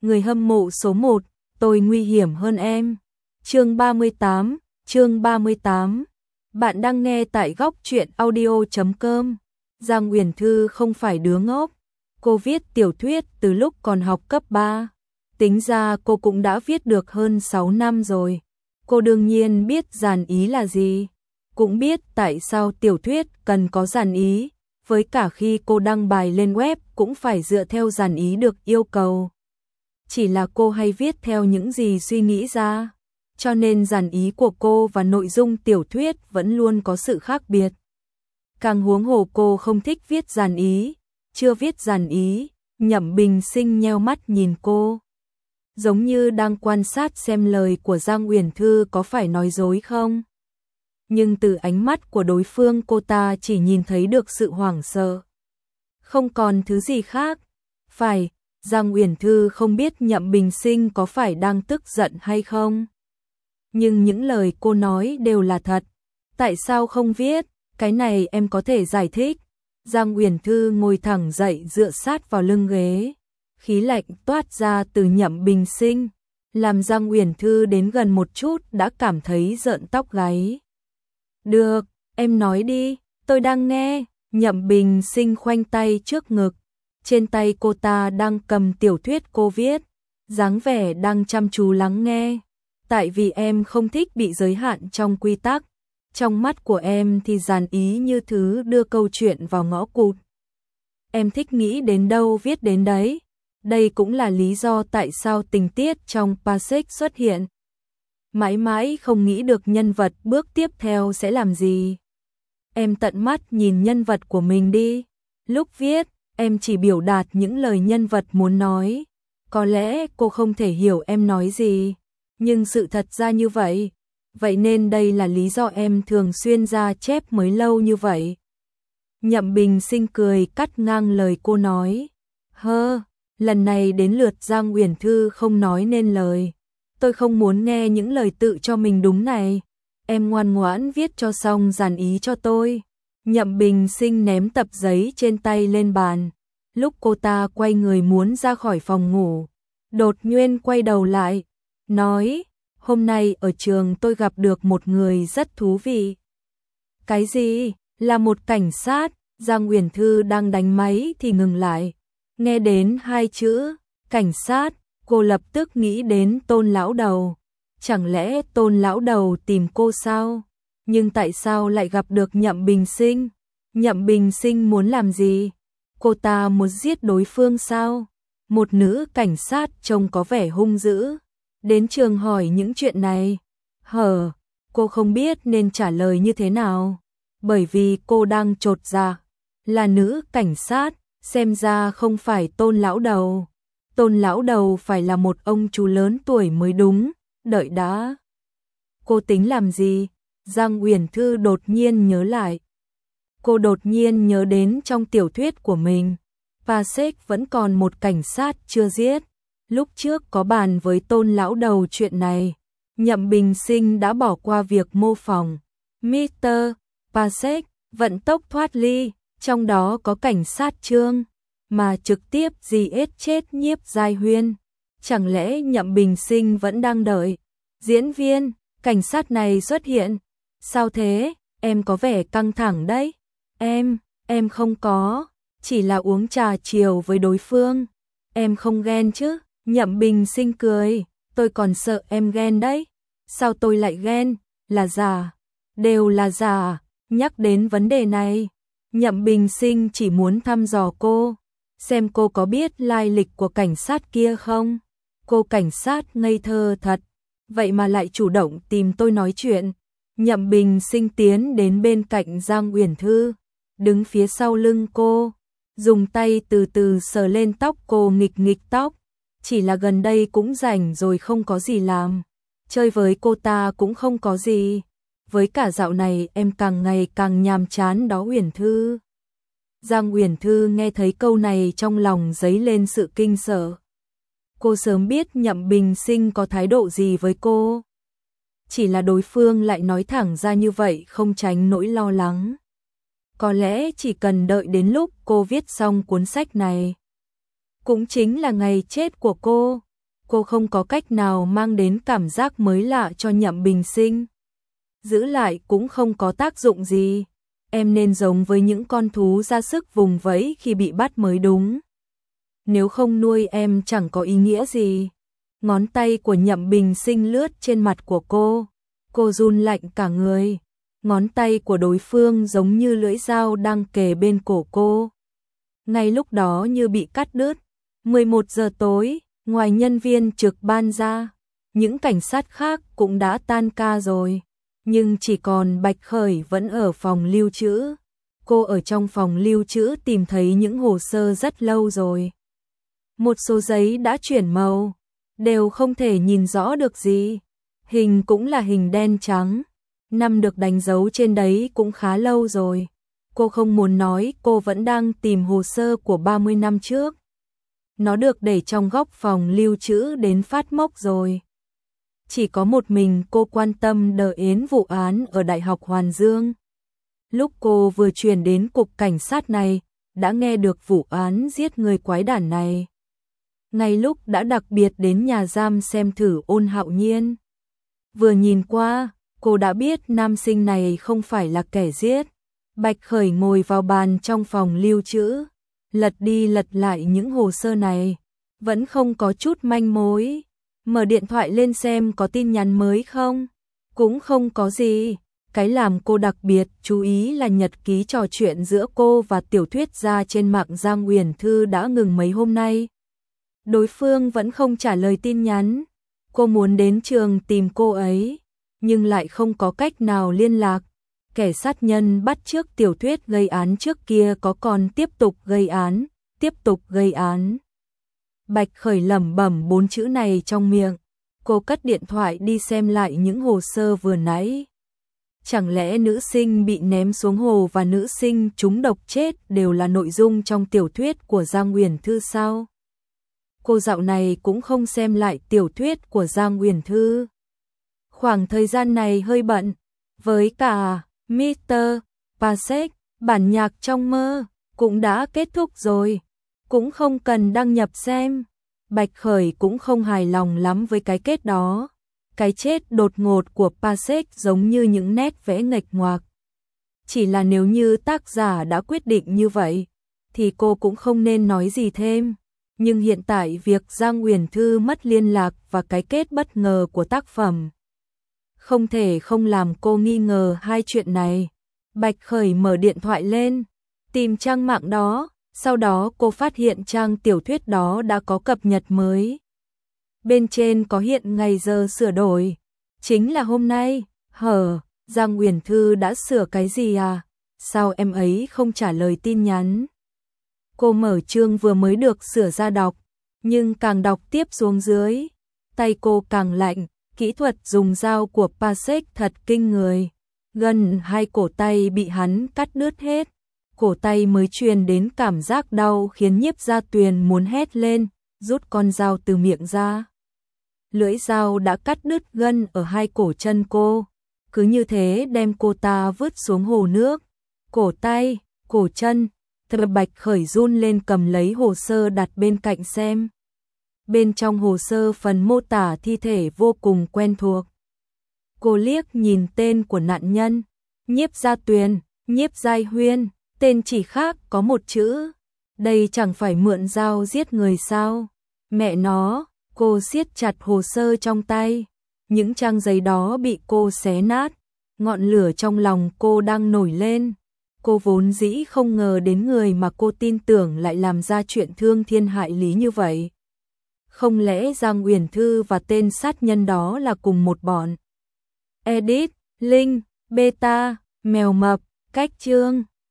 người hâm mộ số 1, tôi nguy hiểm hơn em. Chương 38. Bạn đang nghe tại góc truyện audio.com. Giang Uyển Thư không phải đứa ngốc. Cô viết tiểu thuyết từ lúc còn học cấp 3. Tính ra cô cũng đã viết được hơn 6 năm rồi. Cô đương nhiên biết dàn ý là gì. Cũng biết tại sao tiểu thuyết cần có dàn ý. Với cả khi cô đăng bài lên web cũng phải dựa theo dàn ý được yêu cầu. Chỉ là cô hay viết theo những gì suy nghĩ ra. Cho nên dàn ý của cô và nội dung tiểu thuyết vẫn luôn có sự khác biệt. Càng huống hồ cô không thích viết dàn ý. Chưa viết dàn ý, Nhậm Bình Sinh nheo mắt nhìn cô. Giống như đang quan sát xem lời của Giang Uyển Thư có phải nói dối không. Nhưng từ ánh mắt của đối phương cô ta chỉ nhìn thấy được sự hoảng sợ. Không còn thứ gì khác. Phải, Giang Uyển Thư không biết Nhậm Bình Sinh có phải đang tức giận hay không. Nhưng những lời cô nói đều là thật. Tại sao không viết? Cái này em có thể giải thích. Giang Uyển Thư ngồi thẳng dậy dựa sát vào lưng ghế. Khí lạnh toát ra từ Nhậm Bình Sinh. Làm Giang Uyển Thư đến gần một chút đã cảm thấy rợn tóc gáy. Được, em nói đi, tôi đang nghe. Nhậm Bình Sinh khoanh tay trước ngực. Trên tay cô ta đang cầm tiểu thuyết cô viết. Dáng vẻ đang chăm chú lắng nghe. Tại vì em không thích bị giới hạn trong quy tắc. Trong mắt của em thì dàn ý như thứ đưa câu chuyện vào ngõ cụt. Em thích nghĩ đến đâu viết đến đấy. Đây cũng là lý do tại sao tình tiết trong Passage xuất hiện. Mãi mãi không nghĩ được nhân vật bước tiếp theo sẽ làm gì. Em tận mắt nhìn nhân vật của mình đi. Lúc viết, em chỉ biểu đạt những lời nhân vật muốn nói. Có lẽ cô không thể hiểu em nói gì. Nhưng sự thật ra như vậy. Vậy nên đây là lý do em thường xuyên ra chép mới lâu như vậy. Nhậm Bình Sinh cười cắt ngang lời cô nói. Lần này đến lượt Giang Uyển Thư không nói nên lời. Tôi không muốn nghe những lời tự cho mình đúng này. Em ngoan ngoãn viết cho xong dàn ý cho tôi. Nhậm Bình Sinh ném tập giấy trên tay lên bàn. Lúc cô ta quay người muốn ra khỏi phòng ngủ, đột nhiên quay đầu lại, nói, hôm nay ở trường tôi gặp được một người rất thú vị. Cái gì? Là một cảnh sát. Giang Uyển Thư đang đánh máy thì ngừng lại. Nghe đến hai chữ, cảnh sát, cô lập tức nghĩ đến Tôn lão đầu. Chẳng lẽ Tôn lão đầu tìm cô sao? Nhưng tại sao lại gặp được Nhậm Bình Sinh? Nhậm Bình Sinh muốn làm gì? Cô ta muốn giết đối phương sao? Một nữ cảnh sát trông có vẻ hung dữ. Đến trường hỏi những chuyện này. Cô không biết nên trả lời như thế nào. Bởi vì cô đang chột dạ. Là nữ cảnh sát, xem ra không phải Tôn lão đầu. Tôn lão đầu phải là một ông chú lớn tuổi mới đúng. Đợi đã. Cô tính làm gì? Giang Uyển Thư đột nhiên nhớ lại. Cô đột nhiên nhớ đến trong tiểu thuyết của mình. Passage vẫn còn một cảnh sát chưa giết. Lúc trước có bàn với Tôn lão đầu chuyện này. Nhậm Bình Sinh đã bỏ qua việc mô phỏng. Mr. Passage vận tốc thoát ly. Trong đó có cảnh sát Trương. Mà trực tiếp giết chết Nhiếp Giai Huyên. Chẳng lẽ Nhậm Bình Sinh vẫn đang đợi diễn viên cảnh sát này xuất hiện? Sao thế? Em có vẻ căng thẳng đấy. Em không có, chỉ là uống trà chiều với đối phương. Em không ghen chứ? Nhậm Bình Sinh cười, tôi còn sợ em ghen đấy. Sao tôi lại ghen? Là giả, đều là giả. Nhắc đến vấn đề này, Nhậm Bình Sinh chỉ muốn thăm dò cô, xem cô có biết lai lịch của cảnh sát kia không. Cô cảnh sát ngây thơ thật, vậy mà lại chủ động tìm tôi nói chuyện. Nhậm Bình Sinh tiến đến bên cạnh Giang Uyển Thư, đứng phía sau lưng cô, dùng tay từ từ sờ lên tóc cô nghịch tóc. Chỉ là gần đây cũng rảnh rồi không có gì làm, chơi với cô ta cũng không có gì. Với cả dạo này em càng ngày càng nhàm chán đó Uyển Thư. Giang Uyển Thư nghe thấy câu này trong lòng dấy lên sự kinh sợ. Cô sớm biết Nhậm Bình Sinh có thái độ gì với cô. Chỉ là đối phương lại nói thẳng ra như vậy không tránh nỗi lo lắng. Có lẽ chỉ cần đợi đến lúc cô viết xong cuốn sách này, cũng chính là ngày chết của cô, cô không có cách nào mang đến cảm giác mới lạ cho Nhậm Bình Sinh. Giữ lại cũng không có tác dụng gì. Em nên giống với những con thú ra sức vùng vẫy khi bị bắt mới đúng. Nếu không nuôi em chẳng có ý nghĩa gì. Ngón tay của Nhậm Bình Sinh lướt trên mặt của cô run lạnh cả người. Ngón tay của đối phương giống như lưỡi dao đang kề bên cổ cô. Ngay lúc đó như bị cắt đứt. 11 giờ tối, ngoài nhân viên trực ban ra, những cảnh sát khác cũng đã tan ca rồi. Nhưng chỉ còn Bạch Khởi vẫn ở phòng lưu trữ. Cô ở trong phòng lưu trữ tìm thấy những hồ sơ rất lâu rồi. Một số giấy đã chuyển màu, đều không thể nhìn rõ được gì. Hình cũng là hình đen trắng. Năm được đánh dấu trên đấy cũng khá lâu rồi. Cô không muốn nói cô vẫn đang tìm hồ sơ của 30 năm trước. Nó được để trong góc phòng lưu trữ đến phát mốc rồi. Chỉ có một mình cô quan tâm đến vụ án ở Đại học Hoàn Dương. Lúc cô vừa chuyển đến cục cảnh sát này, đã nghe được vụ án giết người quái đản này. Ngay lúc đã đặc biệt đến nhà giam xem thử Ôn Hạo Nhiên. Vừa nhìn qua, cô đã biết nam sinh này không phải là kẻ giết. Bạch Khởi ngồi vào bàn trong phòng lưu trữ, lật đi lật lại những hồ sơ này, vẫn không có chút manh mối. Mở điện thoại lên xem có tin nhắn mới không, cũng không có gì. Cái làm cô đặc biệt chú ý là nhật ký trò chuyện giữa cô và tiểu thuyết gia trên mạng Giang Uyển Thư đã ngừng mấy hôm nay. Đối phương vẫn không trả lời tin nhắn. Cô muốn đến trường tìm cô ấy, nhưng lại không có cách nào liên lạc. Kẻ sát nhân bắt chước tiểu thuyết gây án trước kia có còn tiếp tục gây án, tiếp tục gây án. Bạch Khởi lẩm bẩm 4 chữ này trong miệng. Cô cất điện thoại đi xem lại những hồ sơ vừa nãy. Chẳng lẽ nữ sinh bị ném xuống hồ và nữ sinh trúng độc chết đều là nội dung trong tiểu thuyết của Giang Uyển Thư sao? Cô dạo này cũng không xem lại tiểu thuyết của Giang Uyển Thư. Khoảng thời gian này hơi bận, với cả Mr. Pasek, bản nhạc trong mơ cũng đã kết thúc rồi, cũng không cần đăng nhập xem. Bạch Khởi cũng không hài lòng lắm với cái kết đó. Cái chết đột ngột của Pasek giống như những nét vẽ nghịch ngoạc. Chỉ là nếu như tác giả đã quyết định như vậy, thì cô cũng không nên nói gì thêm. Nhưng hiện tại việc Giang Uyển Thư mất liên lạc và cái kết bất ngờ của tác phẩm không thể không làm cô nghi ngờ hai chuyện này. Bạch Khởi mở điện thoại lên, tìm trang mạng đó, sau đó cô phát hiện trang tiểu thuyết đó đã có cập nhật mới. Bên trên có hiện ngày giờ sửa đổi, chính là hôm nay. Giang Uyển Thư đã sửa cái gì à? Sao em ấy không trả lời tin nhắn? Cô mở chương vừa mới được sửa ra đọc, nhưng càng đọc tiếp xuống dưới, tay cô càng lạnh. Kỹ thuật dùng dao của Pasek thật kinh người. Gần 2 cổ tay bị hắn cắt đứt hết. Cổ tay mới truyền đến cảm giác đau khiến Nhiếp Gia Tuyền muốn hét lên, rút con dao từ miệng ra. Lưỡi dao đã cắt đứt gân ở 2 cổ chân cô. Cứ như thế đem cô ta vứt xuống hồ nước. Cổ tay, cổ chân. Bạch Khởi run lên cầm lấy hồ sơ đặt bên cạnh xem. Bên trong hồ sơ phần mô tả thi thể vô cùng quen thuộc. Cô liếc nhìn tên của nạn nhân, Nhiếp Gia Tuyền, Nhiếp Giai Huyên, tên chỉ khác có một chữ. Đây chẳng phải mượn dao giết người sao? Mẹ nó, cô siết chặt hồ sơ trong tay. Những trang giấy đó bị cô xé nát. Ngọn lửa trong lòng cô đang nổi lên. Cô vốn dĩ không ngờ đến người mà cô tin tưởng lại làm ra chuyện thương thiên hại lý như vậy. Không lẽ Giang Uyển Thư và tên sát nhân đó là cùng một bọn? Edit, Link, Beta, Mèo Mập, Cách Chương